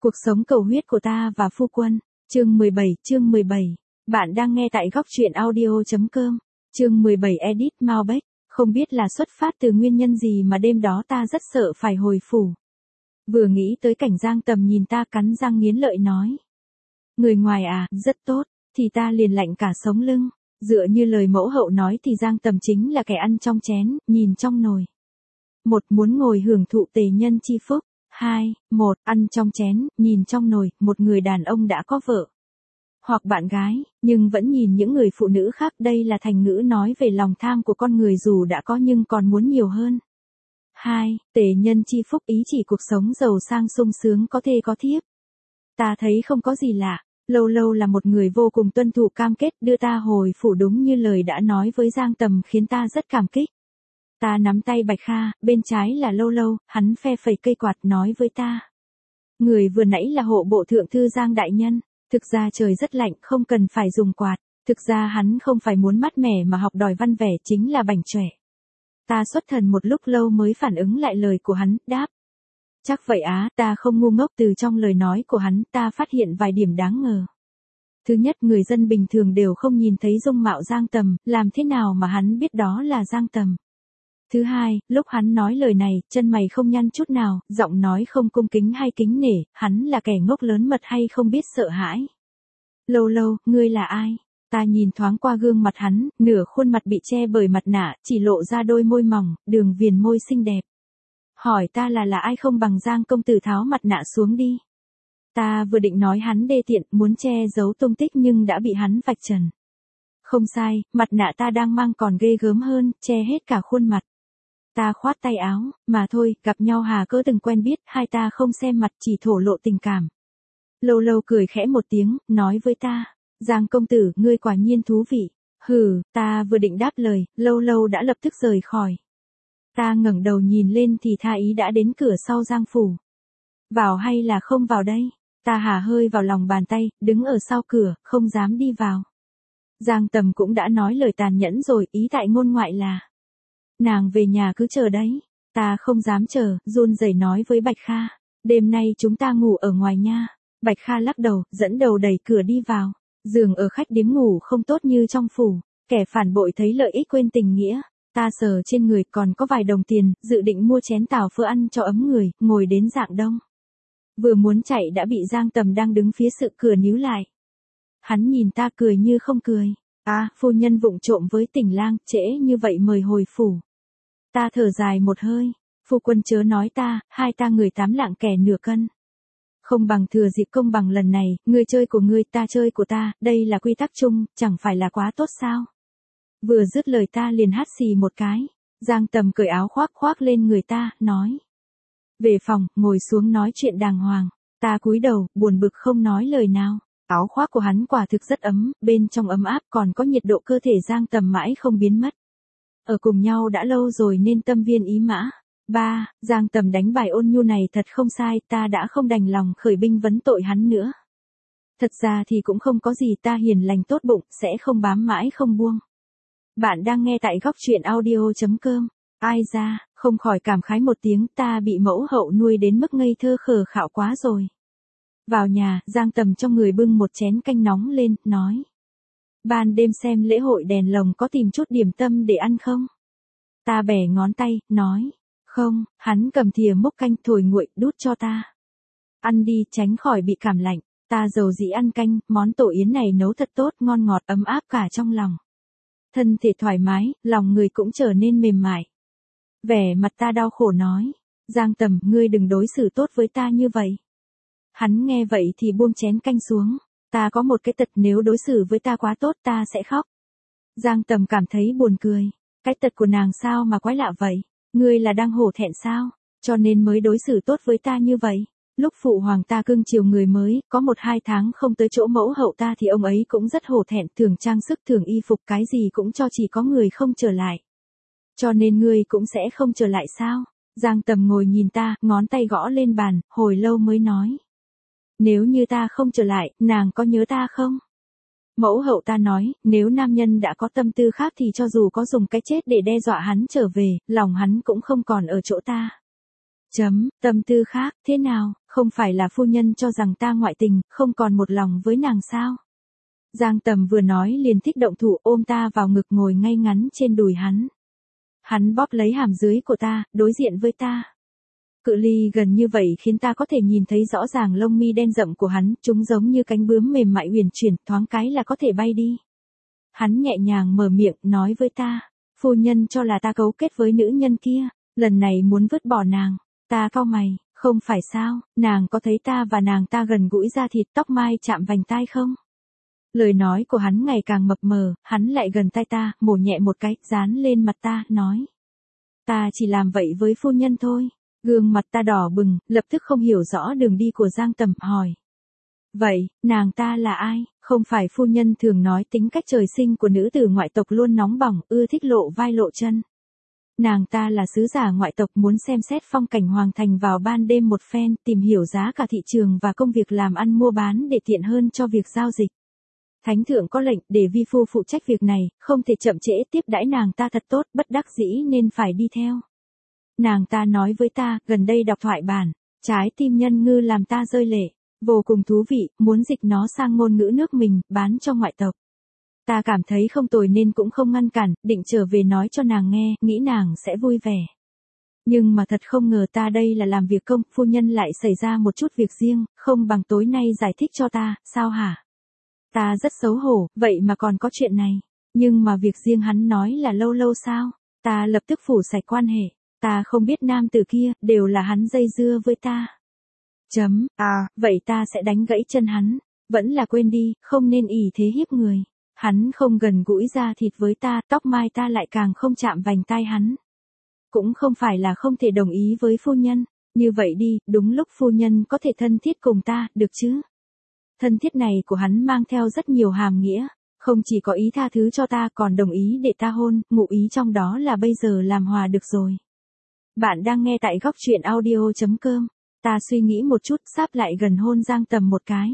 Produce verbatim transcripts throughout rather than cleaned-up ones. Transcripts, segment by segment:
Cuộc sống cầu huyết của ta và phu quân. Chương mười bảy, chương mười bảy. Bạn đang nghe tại góc truyện audio chấm com. Chương mười bảy edit Malbec. Không biết là xuất phát từ nguyên nhân gì mà đêm đó ta rất sợ phải hồi phủ. Vừa nghĩ tới cảnh Giang Tầm nhìn ta cắn răng nghiến lợi nói. Người ngoài à, rất tốt, thì ta liền lạnh cả sống lưng. Dựa như lời mẫu hậu nói thì Giang Tầm chính là kẻ ăn trong chén, nhìn trong nồi. Một, muốn ngồi hưởng thụ tề nhân chi phúc. Hai, một, ăn trong chén, nhìn trong nồi, một người đàn ông đã có vợ hoặc bạn gái, nhưng vẫn nhìn những người phụ nữ khác. Đây là thành ngữ nói về lòng tham của con người dù đã có nhưng còn muốn nhiều hơn. Hai, tề nhân chi phúc ý chỉ cuộc sống giàu sang sung sướng có thê có thiếp. Ta thấy không có gì lạ, lâu lâu là một người vô cùng tuân thủ cam kết đưa ta hồi phủ đúng như lời đã nói với Giang Tầm khiến ta rất cảm kích. Ta nắm tay Bạch Kha, bên trái là Lâu Lâu, hắn phe phẩy cây quạt nói với ta. Người vừa nãy là hộ bộ thượng thư Giang đại nhân, thực ra trời rất lạnh không cần phải dùng quạt, thực ra hắn không phải muốn mát mẻ mà học đòi văn vẻ chính là bảnh chỏe. Ta xuất thần một lúc lâu mới phản ứng lại lời của hắn, đáp. Chắc vậy á, ta không ngu ngốc. Từ trong lời nói của hắn ta phát hiện vài điểm đáng ngờ. Thứ nhất, người dân bình thường đều không nhìn thấy dung mạo Giang Tầm, làm thế nào mà hắn biết đó là Giang Tầm. Thứ hai, lúc hắn nói lời này, chân mày không nhăn chút nào, giọng nói không cung kính hay kính nể, hắn là kẻ ngốc lớn mật hay không biết sợ hãi. Lâu Lâu, ngươi là ai? Ta nhìn thoáng qua gương mặt hắn, nửa khuôn mặt bị che bởi mặt nạ, chỉ lộ ra đôi môi mỏng, đường viền môi xinh đẹp. Hỏi ta là là ai không bằng Giang công tử tháo mặt nạ xuống đi. Ta vừa định nói hắn đê tiện, muốn che giấu tung tích nhưng đã bị hắn vạch trần. Không sai, mặt nạ ta đang mang còn ghê gớm hơn, che hết cả khuôn mặt. Ta khoát tay áo, mà thôi, gặp nhau hà cỡ từng quen biết, hai ta không xem mặt chỉ thổ lộ tình cảm. Lâu Lâu cười khẽ một tiếng, nói với ta, Giang công tử, ngươi quả nhiên thú vị. Hừ, ta vừa định đáp lời, Lâu Lâu đã lập tức rời khỏi. Ta ngẩng đầu nhìn lên thì tha ý đã đến cửa sau Giang phủ. Vào hay là không vào đây? Ta hà hơi vào lòng bàn tay, đứng ở sau cửa, không dám đi vào. Giang Tầm cũng đã nói lời tàn nhẫn rồi, ý tại ngôn ngoại là nàng về nhà cứ chờ đấy. Ta không dám chờ, run rẩy nói với Bạch Kha. Đêm nay chúng ta ngủ ở ngoài nha. Bạch Kha lắc đầu, dẫn đầu đẩy cửa đi vào. Giường ở khách điếm ngủ không tốt như trong phủ. Kẻ phản bội thấy lợi ích quên tình nghĩa. Ta sờ trên người còn có vài đồng tiền, dự định mua chén tàu phở ăn cho ấm người, ngồi đến rạng đông. Vừa muốn chạy đã bị Giang Tầm đang đứng phía sự cửa níu lại. Hắn nhìn ta cười như không cười. À, phu nhân vụng trộm với Tỉnh lang, trễ như vậy mời hồi phủ. Ta thở dài một hơi, phu quân chớ nói ta, hai ta người tám lạng kẻ nửa cân. Không bằng thừa dịp công bằng lần này, ngươi chơi của ngươi, ta chơi của ta, đây là quy tắc chung, chẳng phải là quá tốt sao? Vừa dứt lời ta liền hắt xì một cái. Giang Tầm cởi áo khoác khoác lên người ta, nói. Về phòng, ngồi xuống nói chuyện đàng hoàng. Ta cúi đầu, buồn bực không nói lời nào. Áo khoác của hắn quả thực rất ấm, bên trong ấm áp còn có nhiệt độ cơ thể Giang Tầm mãi không biến mất. Ở cùng nhau đã lâu rồi nên tâm viên ý mã. Ba, Giang Tầm đánh bài ôn nhu này thật không sai, ta đã không đành lòng khởi binh vấn tội hắn nữa. Thật ra thì cũng không có gì, ta hiền lành tốt bụng, sẽ không bám mãi không buông. Bạn đang nghe tại góc truyện audio chấm com. Ai ra, không khỏi cảm khái một tiếng, ta bị mẫu hậu nuôi đến mức ngây thơ khờ khạo quá rồi. Vào nhà, Giang Tầm trong người bưng một chén canh nóng lên, nói. Ban đêm xem lễ hội đèn lồng có tìm chút điểm tâm để ăn không? Ta bẻ ngón tay, nói. Không, hắn cầm thìa múc canh thổi nguội, đút cho ta. Ăn đi, tránh khỏi bị cảm lạnh. Ta dầu dĩ ăn canh, món tổ yến này nấu thật tốt, ngon ngọt ấm áp cả trong lòng. Thân thể thoải mái, lòng người cũng trở nên mềm mại. Vẻ mặt ta đau khổ nói. Giang Tầm, ngươi đừng đối xử tốt với ta như vậy. Hắn nghe vậy thì buông chén canh xuống. Ta có một cái tật nếu đối xử với ta quá tốt ta sẽ khóc. Giang Tầm cảm thấy buồn cười. Cái tật của nàng sao mà quái lạ vậy? Ngươi là đang hổ thẹn sao? Cho nên mới đối xử tốt với ta như vậy. Lúc phụ hoàng ta cưng chiều người mới, có một hai tháng không tới chỗ mẫu hậu ta thì ông ấy cũng rất hổ thẹn, thường trang sức thường y phục cái gì cũng cho, chỉ có người không trở lại. Cho nên ngươi cũng sẽ không trở lại sao? Giang Tầm ngồi nhìn ta, ngón tay gõ lên bàn, hồi lâu mới nói. Nếu như ta không trở lại, nàng có nhớ ta không? Mẫu hậu ta nói, nếu nam nhân đã có tâm tư khác thì cho dù có dùng cái chết để đe dọa hắn trở về, lòng hắn cũng không còn ở chỗ ta. Chấm, tâm tư khác, thế nào, không phải là phu nhân cho rằng ta ngoại tình, không còn một lòng với nàng sao? Giang Tầm vừa nói liền thích động thủ ôm ta vào ngực ngồi ngay ngắn trên đùi hắn. Hắn bóp lấy hàm dưới của ta, đối diện với ta. Cự ly gần như vậy khiến ta có thể nhìn thấy rõ ràng lông mi đen rậm của hắn, chúng giống như cánh bướm mềm mại huyền chuyển, thoáng cái là có thể bay đi. Hắn nhẹ nhàng mở miệng, nói với ta, phu nhân cho là ta cấu kết với nữ nhân kia, lần này muốn vứt bỏ nàng. Ta cau mày, không phải sao, nàng có thấy ta và nàng ta gần gũi da thịt tóc mai chạm vành tai không? Lời nói của hắn ngày càng mập mờ, hắn lại gần tai ta, mổ nhẹ một cái, dán lên mặt ta, nói. Ta chỉ làm vậy với phu nhân thôi. Gương mặt ta đỏ bừng, lập tức không hiểu rõ đường đi của Giang Tầm, hỏi. Vậy, nàng ta là ai? Không phải phu nhân thường nói tính cách trời sinh của nữ tử ngoại tộc luôn nóng bỏng, ưa thích lộ vai lộ chân. Nàng ta là sứ giả ngoại tộc muốn xem xét phong cảnh hoàng thành vào ban đêm một phen, tìm hiểu giá cả thị trường và công việc làm ăn mua bán để tiện hơn cho việc giao dịch. Thánh thượng có lệnh để vi phu phụ trách việc này, không thể chậm trễ, tiếp đãi nàng ta thật tốt, bất đắc dĩ nên phải đi theo. Nàng ta nói với ta, gần đây đọc thoại bản, trái tim nhân ngư làm ta rơi lệ, vô cùng thú vị, muốn dịch nó sang ngôn ngữ nước mình, bán cho ngoại tộc. Ta cảm thấy không tồi nên cũng không ngăn cản, định trở về nói cho nàng nghe, nghĩ nàng sẽ vui vẻ. Nhưng mà thật không ngờ ta đây là làm việc công, phu nhân lại xảy ra một chút việc riêng, không bằng tối nay giải thích cho ta, sao hả? Ta rất xấu hổ, vậy mà còn có chuyện này. Nhưng mà việc riêng hắn nói là lâu lâu sao? Ta lập tức phủ sạch quan hệ. Ta không biết nam tử kia, đều là hắn dây dưa với ta. Chấm, à, vậy ta sẽ đánh gãy chân hắn. Vẫn là quên đi, không nên ỷ thế hiếp người. Hắn không gần gũi da thịt với ta, tóc mai ta lại càng không chạm vành tai hắn. Cũng không phải là không thể đồng ý với phu nhân. Như vậy đi, đúng lúc phu nhân có thể thân thiết cùng ta, được chứ? Thân thiết này của hắn mang theo rất nhiều hàm nghĩa. Không chỉ có ý tha thứ cho ta còn đồng ý để ta hôn, ngụ ý trong đó là bây giờ làm hòa được rồi. Bạn đang nghe tại góc truyện audio chấm com. Ta suy nghĩ một chút, sáp lại gần hôn Giang Tầm một cái.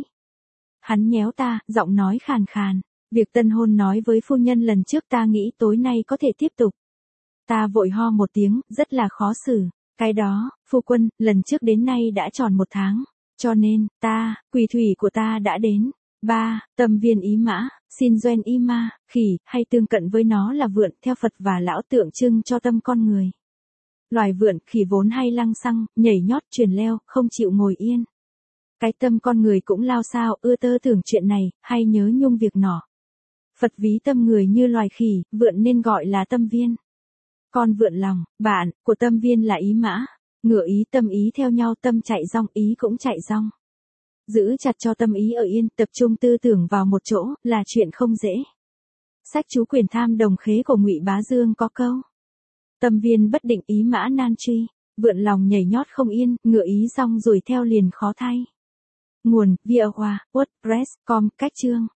Hắn nhéo ta, giọng nói khàn khàn. Việc tân hôn nói với phu nhân lần trước ta nghĩ tối nay có thể tiếp tục. Ta vội ho một tiếng, rất là khó xử. Cái đó, phu quân, lần trước đến nay đã tròn một tháng. Cho nên, ta, quỷ thủy của ta đã đến. Ba, tâm viên ý mã, xin doen y ma, khỉ, hay tương cận với nó là vượn, theo Phật và lão tượng trưng cho tâm con người. Loài vượn, khỉ vốn hay lăng xăng, nhảy nhót, truyền leo, không chịu ngồi yên. Cái tâm con người cũng lao sao, ưa tơ tưởng chuyện này, hay nhớ nhung việc nọ. Phật ví tâm người như loài khỉ, vượn nên gọi là tâm viên. Con vượn lòng, bạn, của tâm viên là ý mã. Ngựa ý tâm ý theo nhau, tâm chạy rong, ý cũng chạy rong. Giữ chặt cho tâm ý ở yên, tập trung tư tưởng vào một chỗ, là chuyện không dễ. Sách chú quyền tham đồng khế của Ngụy Bá Dương có câu. Tâm viên bất định ý mã nan truy, vượn lòng nhảy nhót không yên, ngựa ý rong rồi theo liền khó thay. Nguồn, via hoa, wordpress chấm com, cách chương.